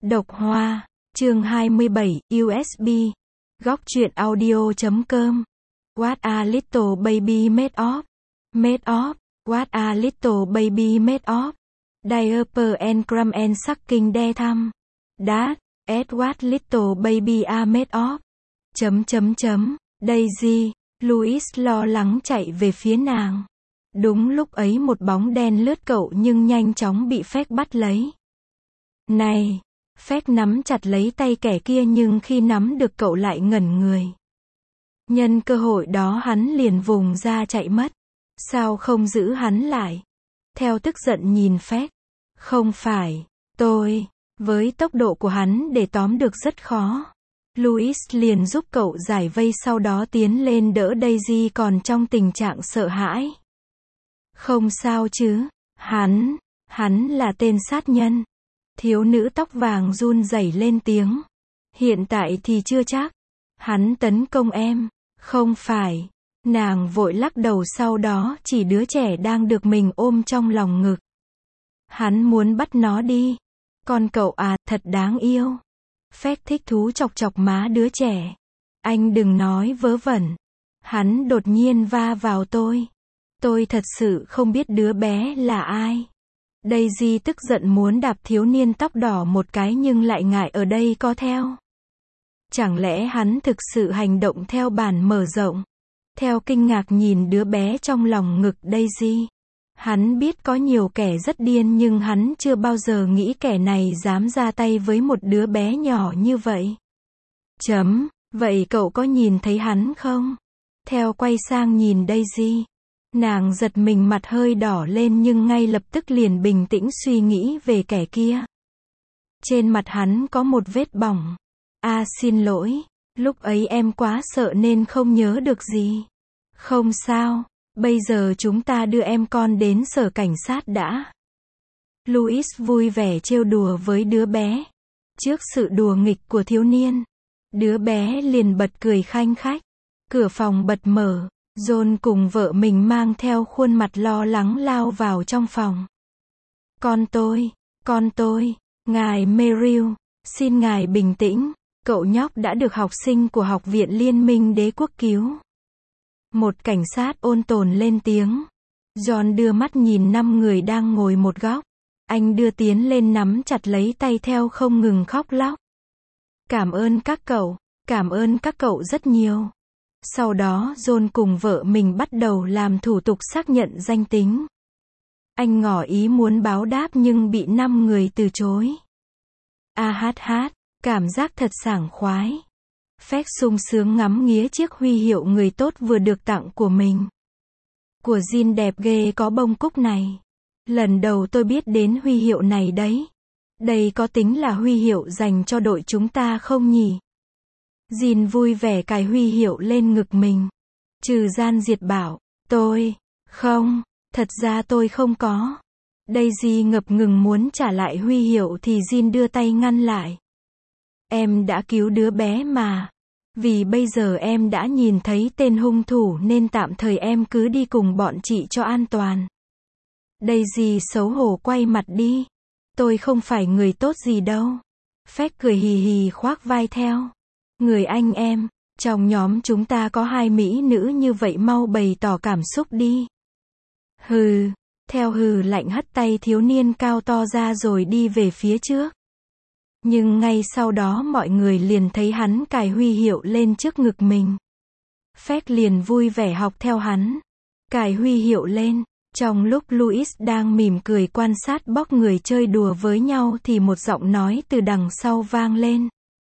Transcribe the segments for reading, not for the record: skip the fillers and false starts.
Độc Hoa, chương 27, USB. Góc truyện audio.com. What a little baby made of. Made of. What a little baby made of. Diaper and crumb and sucking their thumb. That, at what little baby are made of. Daisy, Louis lo lắng chạy về phía nàng. Đúng lúc ấy một bóng đen lướt cậu nhưng nhanh chóng bị Phét bắt lấy. Này! Phét nắm chặt lấy tay kẻ kia nhưng khi nắm được cậu lại ngẩn người. Nhân cơ hội đó hắn liền vùng ra chạy mất. Sao không giữ hắn lại? Theo tức giận nhìn Phét. Không phải, tôi. Với tốc độ của hắn để tóm được rất khó. Louis liền giúp cậu giải vây sau đó tiến lên đỡ Daisy còn trong tình trạng sợ hãi. Không sao chứ, hắn là tên sát nhân. Thiếu nữ tóc vàng run rẩy lên tiếng. Hiện tại thì chưa chắc. Hắn tấn công em. Không phải. Nàng vội lắc đầu sau đó chỉ đứa trẻ đang được mình ôm trong lòng ngực. Hắn muốn bắt nó đi. Con cậu à, thật đáng yêu. Phét thích thú chọc chọc má đứa trẻ. Anh đừng nói vớ vẩn. Hắn đột nhiên va vào tôi. Tôi thật sự không biết đứa bé là ai. Daisy tức giận muốn đạp thiếu niên tóc đỏ một cái nhưng lại ngại ở đây có theo. Chẳng lẽ hắn thực sự hành động theo bản mở rộng? Theo kinh ngạc nhìn đứa bé trong lòng ngực Daisy. Hắn biết có nhiều kẻ rất điên nhưng hắn chưa bao giờ nghĩ kẻ này dám ra tay với một đứa bé nhỏ như vậy. Vậy cậu có nhìn thấy hắn không? Theo quay sang nhìn Daisy. Nàng giật mình mặt hơi đỏ lên nhưng ngay lập tức liền bình tĩnh suy nghĩ về kẻ kia. Trên mặt hắn có một vết bỏng. Xin lỗi, lúc ấy em quá sợ nên không nhớ được gì. Không sao, bây giờ chúng ta đưa em con đến sở cảnh sát đã. Louis vui vẻ trêu đùa với đứa bé. Trước sự đùa nghịch của thiếu niên, đứa bé liền bật cười khanh khách. Cửa phòng bật mở. John cùng vợ mình mang theo khuôn mặt lo lắng lao vào trong phòng. Con tôi, ngài Merrill, xin ngài bình tĩnh, cậu nhóc đã được học sinh của Học viện Liên minh Đế quốc cứu. Một cảnh sát ôn tồn lên tiếng. John đưa mắt nhìn 5 người đang ngồi một góc. Anh đưa tiến lên nắm chặt lấy tay theo không ngừng khóc lóc. Cảm ơn các cậu rất nhiều. Sau đó John cùng vợ mình bắt đầu làm thủ tục xác nhận danh tính. Anh ngỏ ý muốn báo đáp nhưng bị 5 người từ chối. Cảm giác thật sảng khoái. Phét sung sướng ngắm nghía chiếc huy hiệu người tốt vừa được tặng của mình. Của Jean đẹp ghê có bông cúc này. Lần đầu tôi biết đến huy hiệu này đấy. Đây có tính là huy hiệu dành cho đội chúng ta không nhỉ? Jean vui vẻ cài huy hiệu lên ngực mình. Trừ gian diệt bảo, không, thật ra tôi không có. Daisy ngập ngừng muốn trả lại huy hiệu thì Jean đưa tay ngăn lại. Em đã cứu đứa bé mà. Vì bây giờ em đã nhìn thấy tên hung thủ nên tạm thời em cứ đi cùng bọn chị cho an toàn. Daisy xấu hổ quay mặt đi. Tôi không phải người tốt gì đâu. Phét cười hì hì khoác vai theo. Người anh em, trong nhóm chúng ta có 2 mỹ nữ như vậy mau bày tỏ cảm xúc đi. Theo hừ lạnh hất tay thiếu niên cao to ra rồi đi về phía trước. Nhưng ngay sau đó mọi người liền thấy hắn cài huy hiệu lên trước ngực mình. Phét liền vui vẻ học theo hắn. Cài huy hiệu lên. Trong lúc Louis đang mỉm cười quan sát bóc người chơi đùa với nhau thì một giọng nói từ đằng sau vang lên.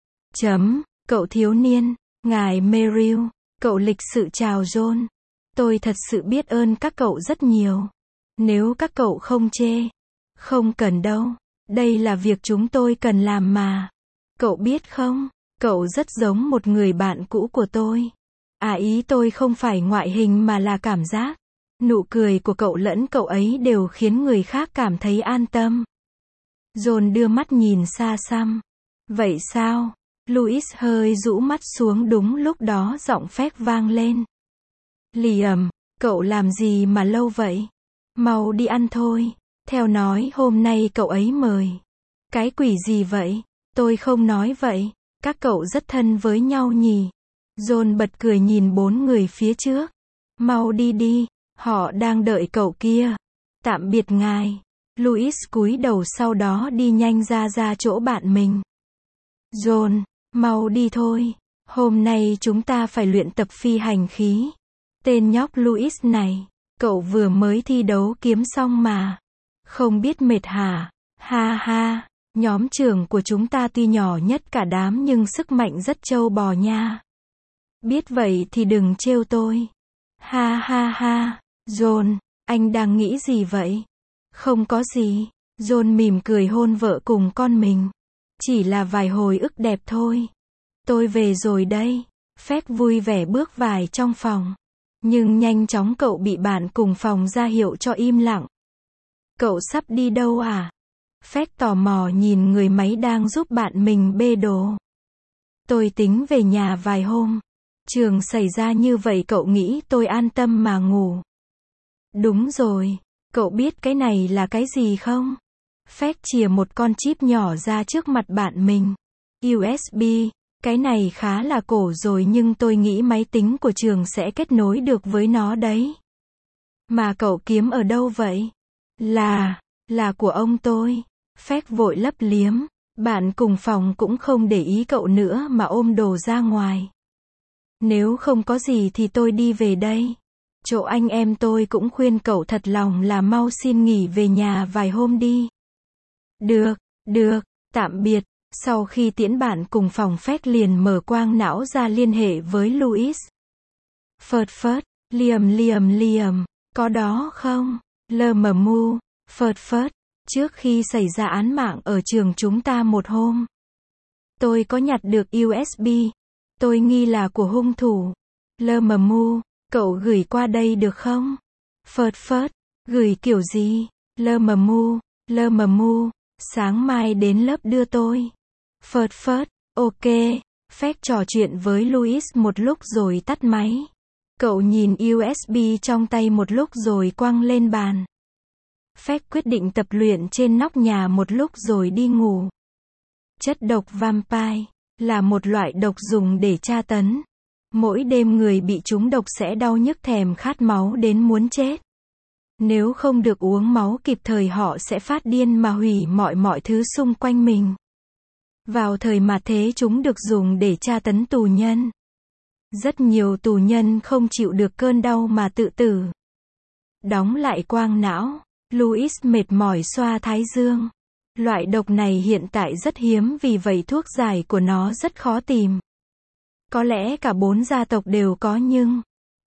Cậu thiếu niên, ngài Merrill, cậu lịch sự chào John. Tôi thật sự biết ơn các cậu rất nhiều. Nếu các cậu không chê. Không cần đâu. Đây là việc chúng tôi cần làm mà. Cậu biết không, cậu rất giống một người bạn cũ của tôi. Ý tôi không phải ngoại hình mà là cảm giác. Nụ cười của cậu lẫn cậu ấy đều khiến người khác cảm thấy an tâm. John đưa mắt nhìn xa xăm. Vậy sao? Louis hơi rũ mắt xuống đúng lúc đó giọng Phét vang lên. Liam, cậu làm gì mà lâu vậy? Mau đi ăn thôi. Theo nói hôm nay cậu ấy mời. Cái quỷ gì vậy? Tôi không nói vậy. Các cậu rất thân với nhau nhỉ? John bật cười nhìn 4 người phía trước. Mau đi đi, họ đang đợi cậu kia. Tạm biệt ngài. Louis cúi đầu sau đó đi nhanh ra chỗ bạn mình. John, mau đi thôi. Hôm nay chúng ta phải luyện tập phi hành khí. Tên nhóc Louis này, cậu vừa mới thi đấu kiếm xong mà. Không biết mệt hả? Ha ha, nhóm trưởng của chúng ta tuy nhỏ nhất cả đám nhưng sức mạnh rất trâu bò nha. Biết vậy thì đừng trêu tôi. Ha ha ha, John, anh đang nghĩ gì vậy? Không có gì. John mỉm cười hôn vợ cùng con mình. Chỉ là vài hồi ức đẹp thôi. Tôi về rồi đây. Phép vui vẻ bước vài trong phòng. Nhưng nhanh chóng cậu bị bạn cùng phòng ra hiệu cho im lặng. Cậu sắp đi đâu à? Phép tò mò nhìn người máy đang giúp bạn mình bê đồ. Tôi tính về nhà vài hôm. Trường xảy ra như vậy cậu nghĩ tôi an tâm mà ngủ. Đúng rồi. Cậu biết cái này là cái gì không? Phép chìa một con chip nhỏ ra trước mặt bạn mình. USB. Cái này khá là cổ rồi nhưng tôi nghĩ máy tính của trường sẽ kết nối được với nó đấy. Mà cậu kiếm ở đâu vậy? Là của ông tôi. Phép vội lấp liếm. Bạn cùng phòng cũng không để ý cậu nữa mà ôm đồ ra ngoài. Nếu không có gì thì tôi đi về đây. Chỗ anh em tôi cũng khuyên cậu thật lòng là mau xin nghỉ về nhà vài hôm đi. Được, tạm biệt. Sau khi tiễn bạn cùng phòng Phép liền mở quang não ra liên hệ với Louis. Phớt, Liam, có đó không? LMMU, phớt, trước khi xảy ra án mạng ở trường chúng ta một hôm. Tôi có nhặt được USB. Tôi nghi là của hung thủ. LMMU, cậu gửi qua đây được không? Phớt, gửi kiểu gì? LMMU, sáng mai đến lớp đưa tôi. Phớt, ok. Phép trò chuyện với Louis một lúc rồi tắt máy. Cậu nhìn USB trong tay một lúc rồi quăng lên bàn. Phép quyết định tập luyện trên nóc nhà một lúc rồi đi ngủ. Chất độc vampire là một loại độc dùng để tra tấn. Mỗi đêm người bị trúng độc sẽ đau nhức thèm khát máu đến muốn chết. Nếu không được uống máu kịp thời họ sẽ phát điên mà hủy mọi thứ xung quanh mình. Vào thời mạt thế chúng được dùng để tra tấn tù nhân. Rất nhiều tù nhân không chịu được cơn đau mà tự tử. Đóng lại quang não. Louis mệt mỏi xoa thái dương. Loại độc này hiện tại rất hiếm vì vậy thuốc giải của nó rất khó tìm. Có lẽ cả 4 gia tộc đều có nhưng...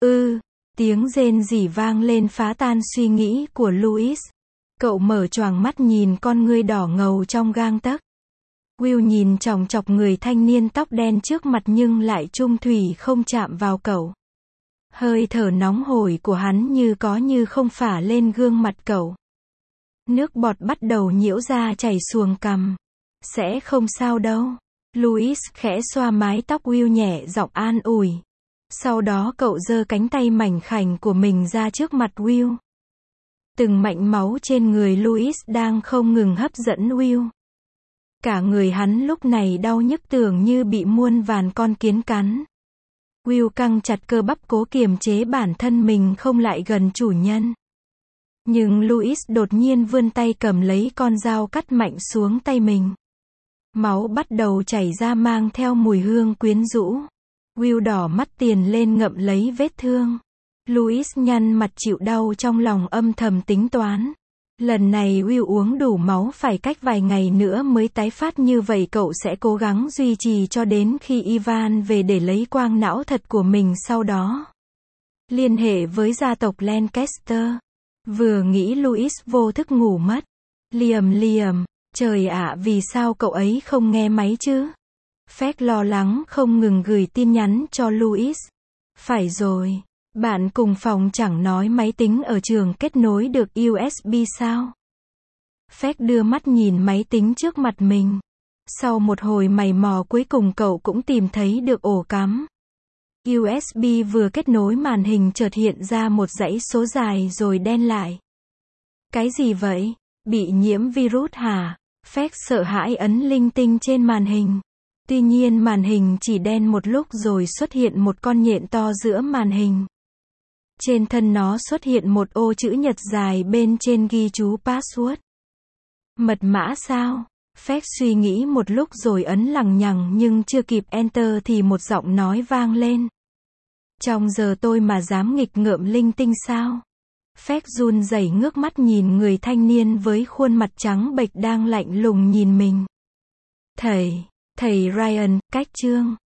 Tiếng rên rỉ vang lên phá tan suy nghĩ của Louis. Cậu mở choàng mắt nhìn con ngươi đỏ ngầu trong gang tấc. Will nhìn chòng chọc người thanh niên tóc đen trước mặt nhưng lại chung thủy không chạm vào cậu. Hơi thở nóng hổi của hắn như có như không phả lên gương mặt cậu. Nước bọt bắt đầu nhiễu ra chảy xuồng cằm. Sẽ không sao đâu. Louis khẽ xoa mái tóc Will nhẹ giọng an ủi. Sau đó cậu giơ cánh tay mảnh khảnh của mình ra trước mặt Will. Từng mạch máu trên người Louis đang không ngừng hấp dẫn Will. Cả người hắn lúc này đau nhức tưởng như bị muôn vàn con kiến cắn. Will căng chặt cơ bắp cố kiềm chế bản thân mình không lại gần chủ nhân. Nhưng Louis đột nhiên vươn tay cầm lấy con dao cắt mạnh xuống tay mình. Máu bắt đầu chảy ra mang theo mùi hương quyến rũ. Will đỏ mắt tiền lên ngậm lấy vết thương. Louis nhăn mặt chịu đau trong lòng âm thầm tính toán. Lần này Will uống đủ máu phải cách vài ngày nữa mới tái phát như vậy cậu sẽ cố gắng duy trì cho đến khi Ivan về để lấy quang não thật của mình sau đó. Liên hệ với gia tộc Lancaster. Vừa nghĩ Louis vô thức ngủ mất. Liam, trời ạ vì sao cậu ấy không nghe máy chứ? Phép lo lắng không ngừng gửi tin nhắn cho Louis. Phải rồi. Bạn cùng phòng chẳng nói máy tính ở trường kết nối được USB sao? Phép đưa mắt nhìn máy tính trước mặt mình. Sau một hồi mày mò cuối cùng cậu cũng tìm thấy được ổ cắm. USB vừa kết nối màn hình chợt hiện ra một dãy số dài rồi đen lại. Cái gì vậy? Bị nhiễm virus hả? Phép sợ hãi ấn linh tinh trên màn hình. Tuy nhiên màn hình chỉ đen một lúc rồi xuất hiện một con nhện to giữa màn hình. Trên thân nó xuất hiện một ô chữ nhật dài bên trên ghi chú password. Mật mã sao? Phép suy nghĩ một lúc rồi ấn lằng nhằng nhưng chưa kịp enter thì một giọng nói vang lên. Trong giờ tôi mà dám nghịch ngợm linh tinh sao? Phép run rẩy ngước mắt nhìn người thanh niên với khuôn mặt trắng bệch đang lạnh lùng nhìn mình. Thầy Ryan, cách chương